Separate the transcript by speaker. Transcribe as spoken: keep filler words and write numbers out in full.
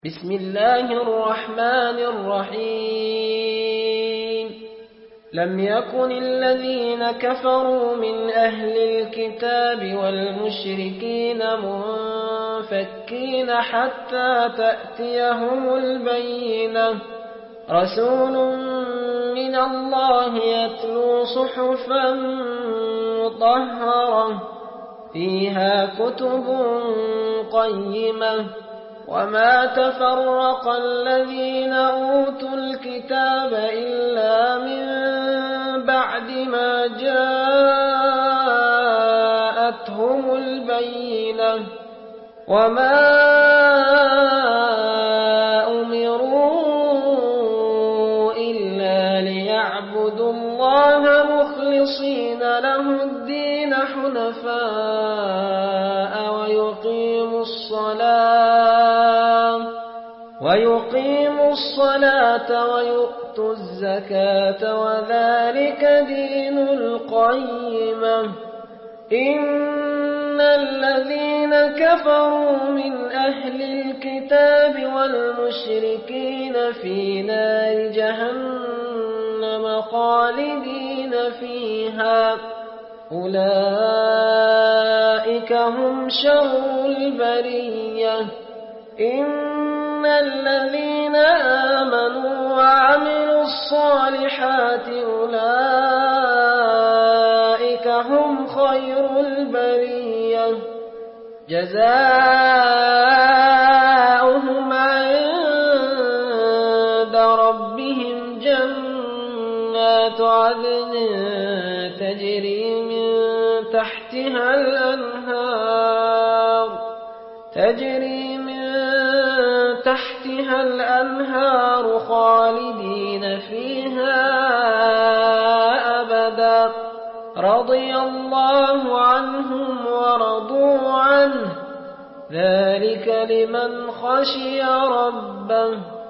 Speaker 1: بسم الله الرحمن الرحيم لم يكن الذين كفروا من أهل الكتاب والمشركين منفكين حتى تأتيهم البينة رسول من الله يتلو صحفا مطهرة فيها كتب قيمة وما تفرق الذين أوتوا الكتاب إلا من بعد ما جاءتهم البينة وما أمروا إلا ليعبدوا الله مخلصين له الدين حنفاء ويقيموا الصلاة ويقيموا الصلاة ويؤتوا الزكاة وذلك دين القيمة إن الذين كفروا من أهل الكتاب والمشركين في نار جهنم خالدين فيها أولئك هم شر البرية إن الذين آمنوا وعملوا الصالحات أولئك هم خير البرية جزاؤهم عند ربهم جنات عدن تجري من تحتها الأنهار تجري من تحتها الأنهار خالدين فيها أبدا رضي الله عنهم ورضوا عنه ذلك لمن خشي ربه